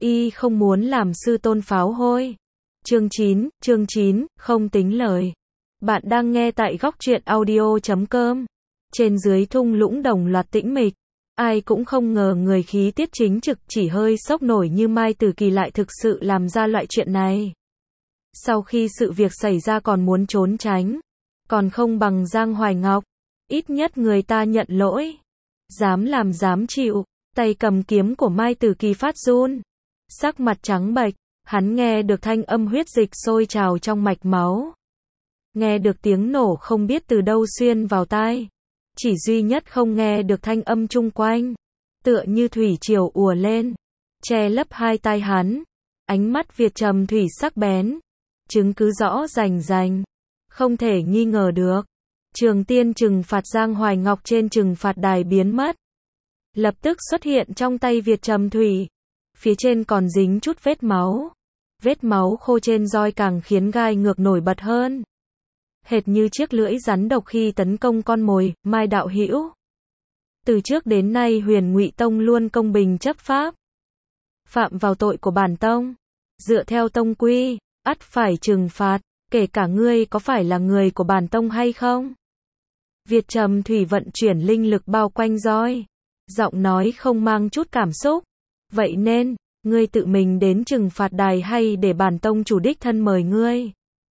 Y không muốn làm sư tôn pháo hôi. Chương 9, không tính lời. Bạn đang nghe tại góc truyện audio.com. Trên dưới thung lũng đồng loạt tĩnh mịch. Ai cũng không ngờ người khí tiết chính trực chỉ hơi sốc nổi như Mai Tử Kỳ lại thực sự làm ra loại chuyện này. Sau khi sự việc xảy ra còn muốn trốn tránh. Còn không bằng Giang Hoài Ngọc. Ít nhất người ta nhận lỗi. Dám làm dám chịu. Tay cầm kiếm của Mai Tử Kỳ phát run. Sắc mặt trắng bệch. Hắn nghe được thanh âm huyết dịch sôi trào trong mạch máu. Nghe được tiếng nổ không biết từ đâu xuyên vào tai. Chỉ duy nhất không nghe được thanh âm chung quanh. Tựa như thủy triều ùa lên. Che lấp hai tai hắn. Ánh mắt Việt Trầm Thủy sắc bén. Chứng cứ rõ rành rành. Không thể nghi ngờ được. Trường tiên trừng phạt Giang Hoài Ngọc trên trừng phạt đài biến mất. Lập tức xuất hiện trong tay Việt Trầm Thủy. Phía trên còn dính chút vết máu. Vết máu khô trên roi càng khiến gai ngược nổi bật hơn. Hệt như chiếc lưỡi rắn độc khi tấn công con mồi, Mai đạo hữu. Từ trước đến nay Huyền Ngụy Tông luôn công bình chấp pháp. Phạm vào tội của bản tông, dựa theo tông quy, ắt phải trừng phạt, kể cả ngươi có phải là người của bản tông hay không. Việt Trầm Thủy vận chuyển linh lực bao quanh roi. Giọng nói không mang chút cảm xúc. Vậy nên, ngươi tự mình đến trừng phạt đài hay để bản tông chủ đích thân mời ngươi?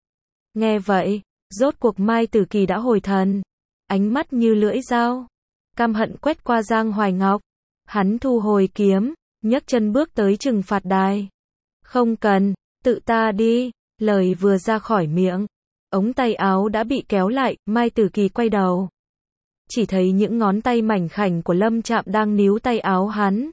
Nghe vậy, rốt cuộc Mai Tử Kỳ đã hồi thần. Ánh mắt như lưỡi dao. Căm hận quét qua Giang Hoài Ngọc. Hắn thu hồi kiếm, nhấc chân bước tới trừng phạt đài. Không cần, tự ta đi. Lời vừa ra khỏi miệng. Ống tay áo đã bị kéo lại, Mai Tử Kỳ quay đầu. Chỉ thấy những ngón tay mảnh khảnh của Lâm Trạm đang níu tay áo hắn.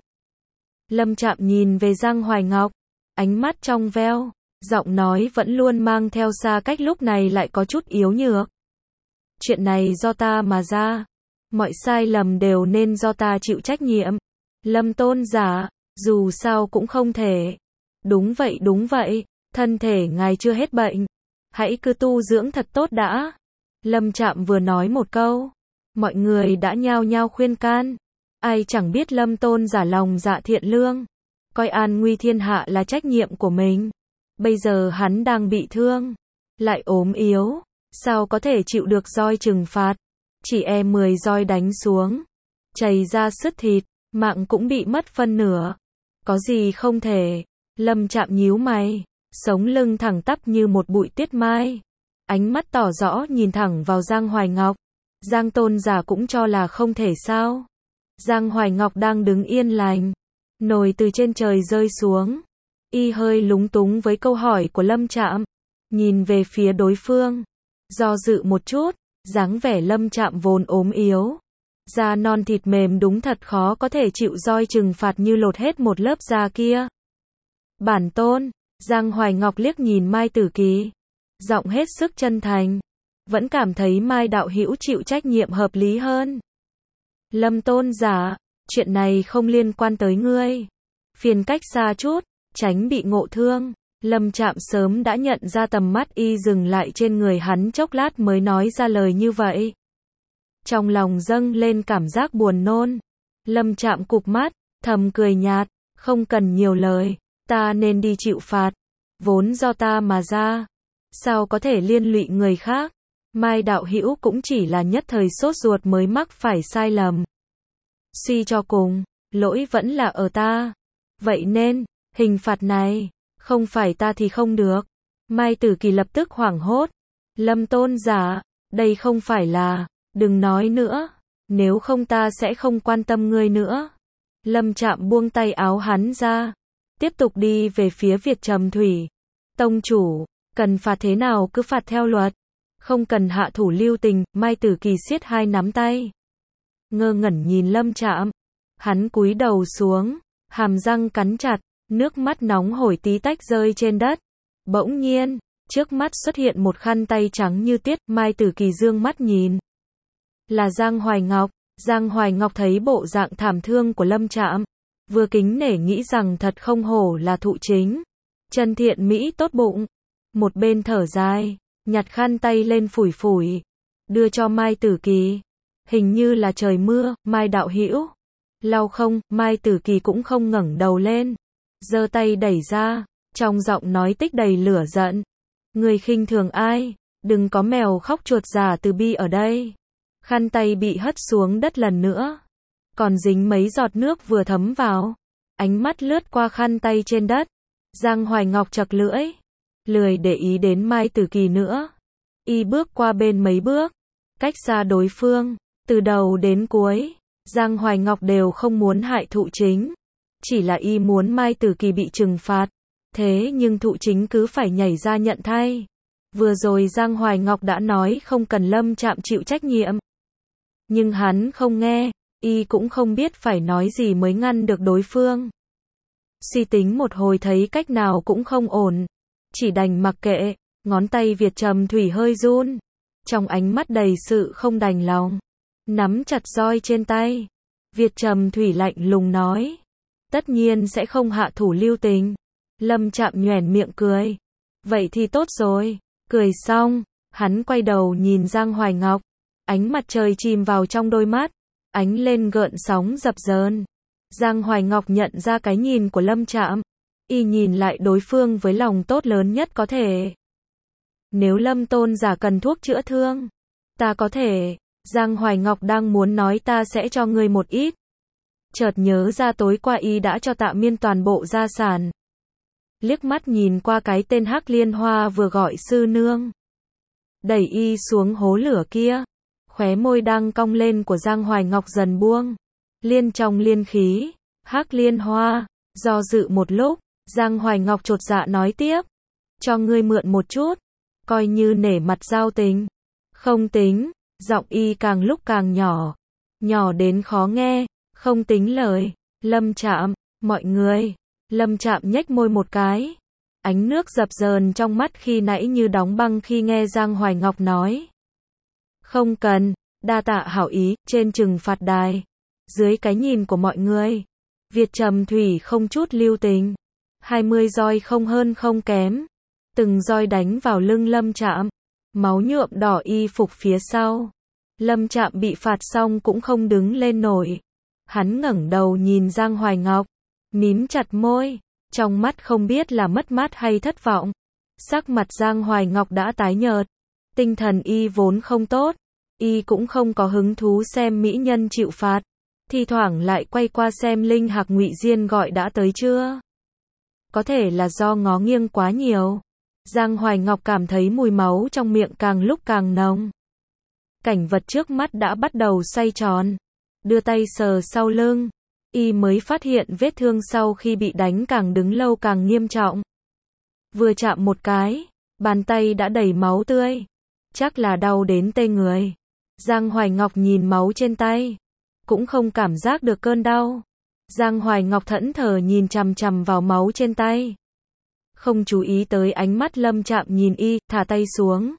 Lâm Trạm nhìn về Giang Hoài Ngọc. Ánh mắt trong veo. Giọng nói vẫn luôn mang theo xa cách lúc này lại có chút yếu nhược. Chuyện này do ta mà ra. Mọi sai lầm đều nên do ta chịu trách nhiệm. Lâm tôn giả, dù sao cũng không thể. Đúng vậy. Thân thể ngài chưa hết bệnh. Hãy cứ tu dưỡng thật tốt đã. Lâm Trạm vừa nói một câu. Mọi người đã nhao nhao khuyên can. Ai chẳng biết Lâm tôn giả lòng dạ thiện lương. Coi an nguy thiên hạ là trách nhiệm của mình. Bây giờ hắn đang bị thương. Lại ốm yếu. Sao có thể chịu được roi trừng phạt. Chỉ 10 roi đánh xuống. Chảy ra sứt thịt. Mạng cũng bị mất phân nửa. Có gì không thể. Lâm Trạm nhíu mày. Sống lưng thẳng tắp như một bụi tuyết mai. Ánh mắt tỏ rõ nhìn thẳng vào Giang Hoài Ngọc. Giang tôn giả cũng cho là không thể sao. Giang Hoài Ngọc đang đứng yên lành. Nồi từ trên trời rơi xuống. Y hơi lúng túng với câu hỏi của Lâm Trạm. Nhìn về phía đối phương. Do dự một chút. Dáng vẻ Lâm Trạm vốn ốm yếu. Da non thịt mềm đúng thật khó có thể chịu roi trừng phạt như lột hết một lớp da kia. Bản tôn. Giang Hoài Ngọc liếc nhìn Mai Tử Kỳ. Giọng hết sức chân thành. Vẫn cảm thấy Mai đạo hữu chịu trách nhiệm hợp lý hơn. Lâm tôn giả, chuyện này không liên quan tới ngươi. Phiền cách xa chút, tránh bị ngộ thương. Lâm Trạm sớm đã nhận ra tầm mắt y dừng lại trên người hắn chốc lát mới nói ra lời như vậy. Trong lòng dâng lên cảm giác buồn nôn. Lâm Trạm cụp mắt, thầm cười nhạt, không cần nhiều lời, ta nên đi chịu phạt. Vốn do ta mà ra, sao có thể liên lụy người khác. Mai đạo hữu cũng chỉ là nhất thời sốt ruột mới mắc phải sai lầm. Suy cho cùng, lỗi vẫn là ở ta. Vậy nên, hình phạt này, không phải ta thì không được. Mai Tử Kỳ lập tức hoảng hốt. Lâm tôn giả, đây không phải là, đừng nói nữa. Nếu không ta sẽ không quan tâm ngươi nữa. Lâm Trạm buông tay áo hắn ra. Tiếp tục đi về phía Việt Trầm Thủy. Tông chủ, cần phạt thế nào cứ phạt theo luật. Không cần hạ thủ lưu tình. Mai Tử Kỳ siết hai nắm tay. Ngơ ngẩn nhìn Lâm Trạm. Hắn cúi đầu xuống. Hàm răng cắn chặt. Nước mắt nóng hổi tí tách rơi trên đất. Bỗng nhiên, trước mắt xuất hiện một khăn tay trắng như tiết. Mai Tử Kỳ dương mắt nhìn. Là Giang Hoài Ngọc. Giang Hoài Ngọc thấy bộ dạng thảm thương của Lâm Trạm. Vừa kính nể nghĩ rằng thật không hổ là thụ chính. Chân thiện mỹ tốt bụng. Một bên thở dài. Nhặt khăn tay lên phủi phủi. Đưa cho Mai Tử Kỳ. Hình như là trời mưa, Mai đạo hữu. Lau không, Mai Tử Kỳ cũng không ngẩng đầu lên. giơ tay đẩy ra, trong giọng nói tích đầy lửa giận. Người khinh thường ai? Đừng có mèo khóc chuột giả từ bi ở đây. Khăn tay bị hất xuống đất lần nữa. Còn dính mấy giọt nước vừa thấm vào. Ánh mắt lướt qua khăn tay trên đất. Giang Hoài Ngọc chật lưỡi. Lười để ý đến Mai Tử Kỳ nữa. Y bước qua bên mấy bước. Cách xa đối phương. Từ đầu đến cuối, Giang Hoài Ngọc đều không muốn hại Thụ Chính. Chỉ là y muốn Mai Tử Kỳ bị trừng phạt. Thế nhưng Thụ Chính cứ phải nhảy ra nhận thay. Vừa rồi Giang Hoài Ngọc đã nói không cần Lâm Trạm chịu trách nhiệm. Nhưng hắn không nghe, y cũng không biết phải nói gì mới ngăn được đối phương. Suy tính một hồi thấy cách nào cũng không ổn. Chỉ đành mặc kệ, ngón tay Việt Trầm Thủy hơi run. Trong ánh mắt đầy sự không đành lòng. Nắm chặt roi trên tay. Việt Trầm Thủy lạnh lùng nói. Tất nhiên sẽ không hạ thủ lưu tình. Lâm Trạm nhoẻn miệng cười. Vậy thì tốt rồi. Cười xong, hắn quay đầu nhìn Giang Hoài Ngọc. Ánh mặt trời chìm vào trong đôi mắt. Ánh lên gợn sóng dập dờn. Giang Hoài Ngọc nhận ra cái nhìn của Lâm Trạm. Y nhìn lại đối phương với lòng tốt lớn nhất có thể. Nếu Lâm tôn giả cần thuốc chữa thương, ta có thể. Giang Hoài Ngọc đang muốn nói ta sẽ cho ngươi một ít. Chợt nhớ ra tối qua y đã cho Tạ Miên toàn bộ gia sản. Liếc mắt nhìn qua cái tên Hắc Liên Hoa vừa gọi sư nương. Đẩy y xuống hố lửa kia. Khóe môi đang cong lên của Giang Hoài Ngọc dần buông. Liên trong liên khí. Hắc Liên Hoa. Do dự một lúc, Giang Hoài Ngọc chột dạ nói tiếp. Cho ngươi mượn một chút. Coi như nể mặt giao tình. Không tính. Giọng y càng lúc càng nhỏ. Nhỏ đến khó nghe. Không tính lời. Lâm Trạm. Mọi người. Lâm Trạm nhếch môi một cái. Ánh nước dập dờn trong mắt khi nãy như đóng băng khi nghe Giang Hoài Ngọc nói. Không cần. Đa tạ hảo ý. Trên trừng phạt đài. Dưới cái nhìn của mọi người. Việt Trầm Thủy không chút lưu tình. 20 roi không hơn không kém. Từng roi đánh vào lưng Lâm Trạm. Máu nhuộm đỏ y phục phía sau. Lâm Trạm bị phạt xong cũng không đứng lên nổi. Hắn ngẩng đầu nhìn Giang Hoài Ngọc. Mím chặt môi. Trong mắt không biết là mất mát hay thất vọng. Sắc mặt Giang Hoài Ngọc đã tái nhợt. Tinh thần y vốn không tốt. Y cũng không có hứng thú xem mỹ nhân chịu phạt. Thi thoảng lại quay qua xem Linh Hạc Ngụy Diên gọi đã tới chưa. Có thể là do ngó nghiêng quá nhiều. Giang Hoài Ngọc cảm thấy mùi máu trong miệng càng lúc càng nồng. Cảnh vật trước mắt đã bắt đầu xoay tròn. Đưa tay sờ sau lưng. Y mới phát hiện vết thương sau khi bị đánh càng đứng lâu càng nghiêm trọng. Vừa chạm một cái, bàn tay đã đầy máu tươi. Chắc là đau đến tê người. Giang Hoài Ngọc nhìn máu trên tay. Cũng không cảm giác được cơn đau. Giang Hoài Ngọc thẫn thờ nhìn chằm chằm vào máu trên tay. Không chú ý tới ánh mắt Lâm Trạm nhìn y, thả tay xuống.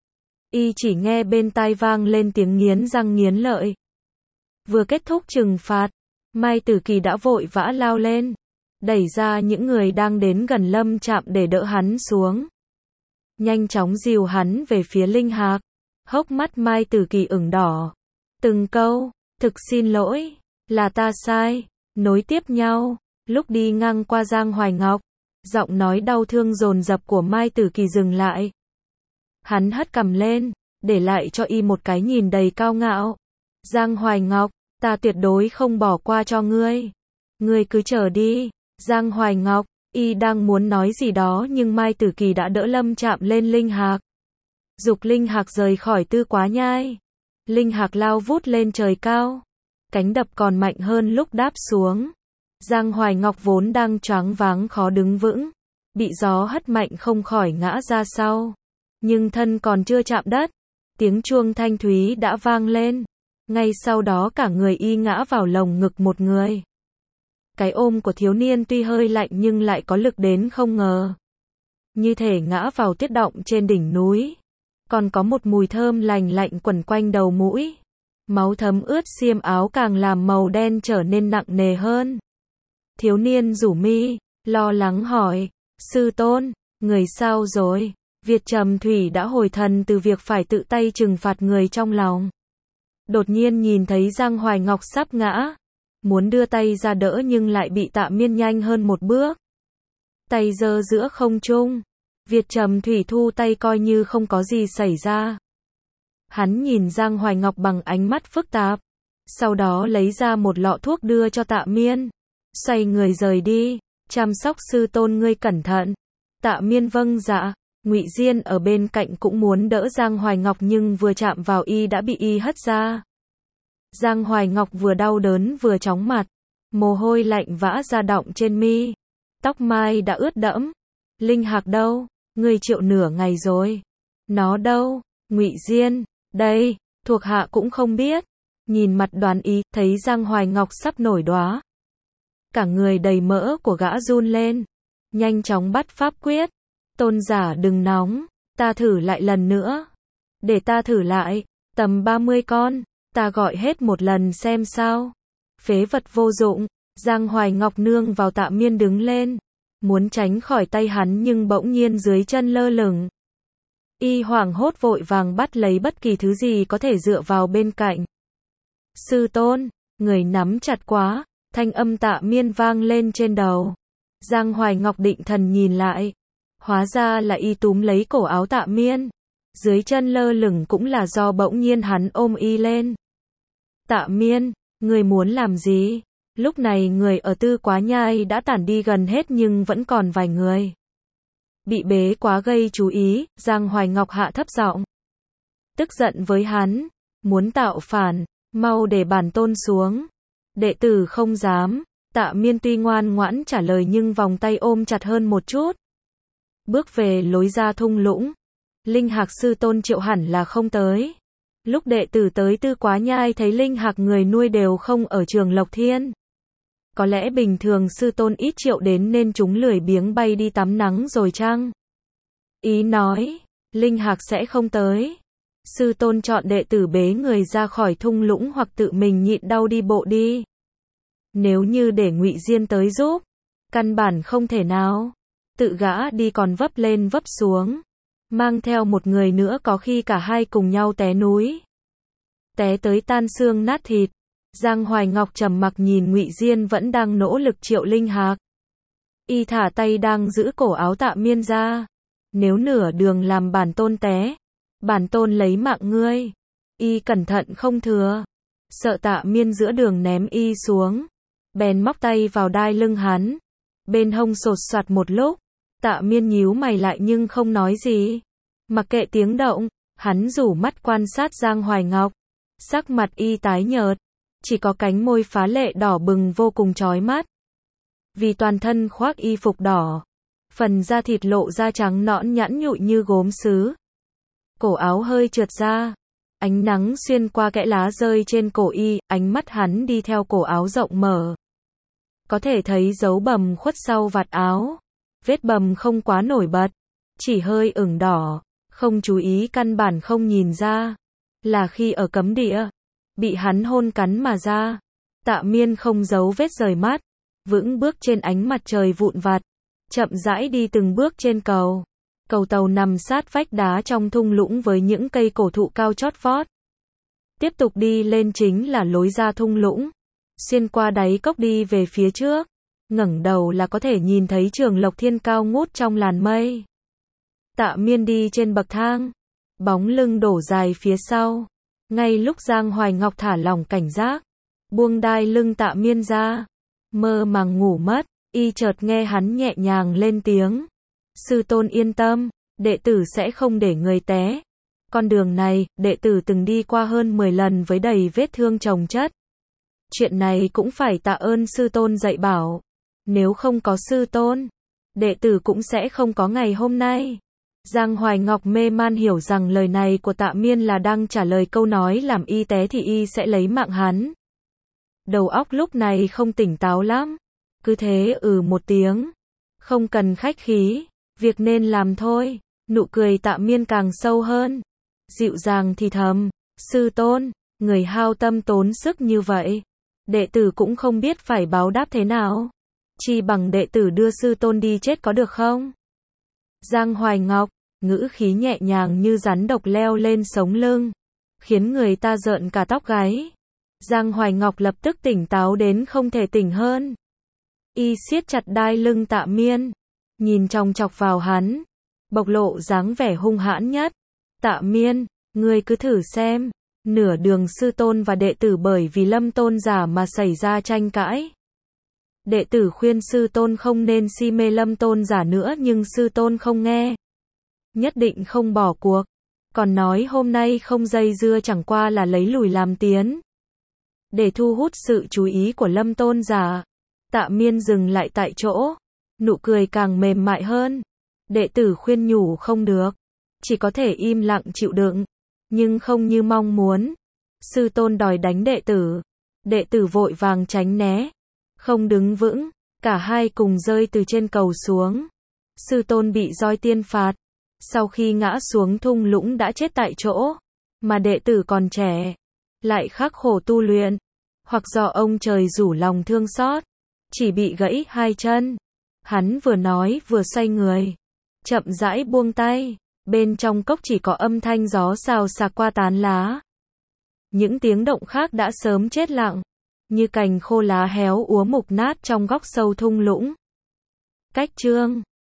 Y chỉ nghe bên tai vang lên tiếng nghiến răng nghiến lợi. Vừa kết thúc trừng phạt, Mai Tử Kỳ đã vội vã lao lên. Đẩy ra những người đang đến gần Lâm Trạm để đỡ hắn xuống. Nhanh chóng dìu hắn về phía Linh Hạc. Hốc mắt Mai Tử Kỳ ửng đỏ. Từng câu, thực xin lỗi, là ta sai, nối tiếp nhau. Lúc đi ngang qua Giang Hoài Ngọc, giọng nói đau thương dồn dập của Mai Tử Kỳ dừng lại. Hắn hất cằm lên, để lại cho y một cái nhìn đầy cao ngạo. Giang Hoài Ngọc, ta tuyệt đối không bỏ qua cho ngươi. Ngươi cứ chờ đi. Giang Hoài Ngọc, y đang muốn nói gì đó nhưng Mai Tử Kỳ đã đỡ Lâm Trạm lên Linh Hạc. Giục Linh Hạc rời khỏi Tư Quá Nhai. Linh Hạc lao vút lên trời cao. Cánh đập còn mạnh hơn lúc đáp xuống. Giang Hoài Ngọc vốn đang choáng váng khó đứng vững. Bị gió hất mạnh không khỏi ngã ra sau. Nhưng thân còn chưa chạm đất. Tiếng chuông thanh thúy đã vang lên. Ngay sau đó cả người y ngã vào lồng ngực một người. Cái ôm của thiếu niên tuy hơi lạnh nhưng lại có lực đến không ngờ. Như thể ngã vào tuyết động trên đỉnh núi. Còn có một mùi thơm lành lạnh quẩn quanh đầu mũi. Máu thấm ướt xiêm áo càng làm màu đen trở nên nặng nề hơn. Thiếu niên rủ mi, lo lắng hỏi. Sư tôn, người sao rồi? Việt Trầm Thủy đã hồi thần từ việc phải tự tay trừng phạt người trong lòng. Đột nhiên nhìn thấy Giang Hoài Ngọc sắp ngã. Muốn đưa tay ra đỡ nhưng lại bị Tạ Miên nhanh hơn một bước. tay giơ giữa không trung. Việt Trầm Thủy thu tay coi như không có gì xảy ra. Hắn nhìn Giang Hoài Ngọc bằng ánh mắt phức tạp. Sau đó lấy ra một lọ thuốc đưa cho Tạ Miên. Xoay người rời đi. Chăm sóc sư tôn ngươi cẩn thận. Tạ Miên vâng dạ. Ngụy Diên ở bên cạnh cũng muốn đỡ Giang Hoài Ngọc nhưng vừa chạm vào y đã bị y hất ra. Giang Hoài Ngọc vừa đau đớn vừa chóng mặt. Mồ hôi lạnh vã ra đọng trên mi. Tóc mai đã ướt đẫm. Linh Hạc đâu? Ngươi triệu nửa ngày rồi. Nó đâu? Ngụy Diên, đây, thuộc hạ cũng không biết. Nhìn mặt Đoán Ý, thấy Giang Hoài Ngọc sắp nổi đoá. Cả người đầy mỡ của gã run lên. Nhanh chóng bắt pháp quyết. Tôn giả đừng nóng, ta thử lại lần nữa. Để ta thử lại, tầm 30 con, ta gọi hết một lần xem sao. Phế vật vô dụng. Giang Hoài Ngọc nương vào Tạ Miên đứng lên. Muốn tránh khỏi tay hắn nhưng bỗng nhiên dưới chân lơ lửng. Y hoảng hốt vội vàng bắt lấy bất kỳ thứ gì có thể dựa vào bên cạnh. Sư tôn, người nắm chặt quá, thanh âm Tạ Miên vang lên trên đầu. Giang Hoài Ngọc định thần nhìn lại. Hóa ra là y túm lấy cổ áo Tạ Miên. Dưới chân lơ lửng cũng là do bỗng nhiên hắn ôm y lên. Tạ Miên, người muốn làm gì? Lúc này người ở Tư Quá Nhai đã tản đi gần hết nhưng vẫn còn vài người. Bị bế quá gây chú ý, Giang Hoài Ngọc hạ thấp giọng. Tức giận với hắn, muốn tạo phản, mau để bản tôn xuống. Đệ tử không dám. Tạ Miên tuy ngoan ngoãn trả lời nhưng vòng tay ôm chặt hơn một chút. Bước về lối ra thung lũng. Linh Hạc sư tôn triệu hẳn là không tới. Lúc đệ tử tới Tư Quá Nhai thấy Linh Hạc người nuôi đều không ở Trường Lộc Thiên. Có lẽ bình thường sư tôn ít triệu đến nên chúng lười biếng bay đi tắm nắng rồi chăng? Ý nói, Linh Hạc sẽ không tới. Sư tôn chọn đệ tử bế người ra khỏi thung lũng hoặc tự mình nhịn đau đi bộ đi. Nếu như để Ngụy Diên tới giúp, căn bản không thể nào. Tự gã đi còn vấp lên vấp xuống. Mang theo một người nữa có khi cả hai cùng nhau té núi. Té tới tan xương nát thịt. Giang Hoài Ngọc trầm mặc nhìn Ngụy Diên vẫn đang nỗ lực triệu Linh Hạc. Y thả tay đang giữ cổ áo Tạ Miên ra. Nếu nửa đường làm bản tôn té, bản tôn lấy mạng ngươi. Y cẩn thận không thừa. Sợ Tạ Miên giữa đường ném y xuống. Bèn móc tay vào đai lưng hắn. Bên hông sột soạt một lúc. Tạ Miên nhíu mày lại nhưng không nói gì. Mặc kệ tiếng động, hắn rủ mắt quan sát Giang Hoài Ngọc. Sắc mặt y tái nhợt. Chỉ có cánh môi phá lệ đỏ bừng vô cùng chói mắt. Vì toàn thân khoác y phục đỏ. Phần da thịt lộ da trắng nõn nhẵn nhụi như gốm sứ. Cổ áo hơi trượt ra. Ánh nắng xuyên qua kẽ lá rơi trên cổ y, ánh mắt hắn đi theo cổ áo rộng mở. Có thể thấy dấu bầm khuất sau vạt áo. Vết bầm không quá nổi bật. Chỉ hơi ửng đỏ. Không chú ý căn bản không nhìn ra. Là khi ở cấm địa. Bị hắn hôn cắn mà ra. Tạ Miên không giấu vết rời mắt. Vững bước trên ánh mặt trời vụn vặt. Chậm rãi đi từng bước trên cầu. Cầu tàu nằm sát vách đá trong thung lũng với những cây cổ thụ cao chót vót. Tiếp tục đi lên chính là lối ra thung lũng. Xuyên qua đáy cốc đi về phía trước. Ngẩng đầu là có thể nhìn thấy Trường Lộc Thiên cao ngút trong làn mây. Tạ Miên đi trên bậc thang. Bóng lưng đổ dài phía sau. Ngay lúc Giang Hoài Ngọc thả lỏng cảnh giác. Buông đai lưng Tạ Miên ra. Mơ màng ngủ mất. Y chợt nghe hắn nhẹ nhàng lên tiếng. Sư tôn yên tâm. Đệ tử sẽ không để người té. Con đường này, đệ tử từng đi qua hơn 10 lần với đầy vết thương chồng chất. Chuyện này cũng phải tạ ơn sư tôn dạy bảo. Nếu không có sư tôn, đệ tử cũng sẽ không có ngày hôm nay. Giang Hoài Ngọc mê man hiểu rằng lời này của Tạ Miên là đang trả lời câu nói làm y té thì y sẽ lấy mạng hắn. Đầu óc lúc này không tỉnh táo lắm. Cứ thế một tiếng. Không cần khách khí. Việc nên làm thôi. Nụ cười Tạ Miên càng sâu hơn. Dịu dàng thì thầm. Sư tôn, người hao tâm tốn sức như vậy. Đệ tử cũng không biết phải báo đáp thế nào. Chỉ bằng đệ tử đưa sư tôn đi chết có được không? Giang Hoài Ngọc, ngữ khí nhẹ nhàng như rắn độc leo lên sống lưng. Khiến người ta rợn cả tóc gáy. Giang Hoài Ngọc lập tức tỉnh táo đến không thể tỉnh hơn. Y siết chặt đai lưng Tạ Miên. nhìn chòng chọc vào hắn, bộc lộ dáng vẻ hung hãn nhất. Tạ Miên, ngươi cứ thử xem. Nửa đường sư tôn và đệ tử bởi vì Lâm Tôn giả mà xảy ra tranh cãi. Đệ tử khuyên sư tôn không nên si mê Lâm Tôn giả nữa nhưng sư tôn không nghe. Nhất định không bỏ cuộc. Còn nói hôm nay không dây dưa chẳng qua là lấy lùi làm tiến. Để thu hút sự chú ý của Lâm Tôn giả. Tạ Miên dừng lại tại chỗ. Nụ cười càng mềm mại hơn. Đệ tử khuyên nhủ không được. Chỉ có thể im lặng chịu đựng. Nhưng không như mong muốn. Sư tôn đòi đánh đệ tử. Đệ tử vội vàng tránh né. Không đứng vững. Cả hai cùng rơi từ trên cầu xuống. Sư tôn bị roi tiên phạt. Sau khi ngã xuống thung lũng đã chết tại chỗ. Mà đệ tử còn trẻ. Lại khắc khổ tu luyện. Hoặc do ông trời rủ lòng thương xót. Chỉ bị gãy hai chân. Hắn vừa nói vừa xoay người. Chậm rãi buông tay. Bên trong cốc chỉ có âm thanh gió xào xạc qua tán lá. Những tiếng động khác đã sớm chết lặng. Như cành khô lá héo úa mục nát trong góc sâu thung lũng. Cách chương